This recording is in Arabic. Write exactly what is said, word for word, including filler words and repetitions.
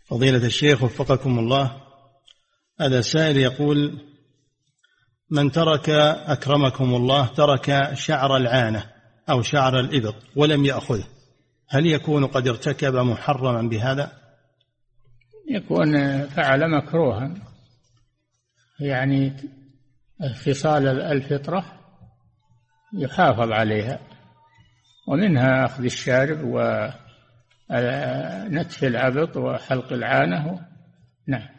فضيلة الشيخ وفقكم الله، هذا سائل يقول: من ترك أكرمكم الله ترك شعر العانة أو شعر الإبط ولم يأخذه، هل يكون قد ارتكب محرما بهذا؟ يكون فعل مكروها، يعني خصال الفطرة يحافظ عليها، ومنها أخذ الشارب ونتف العبط وحلق العانة. نعم.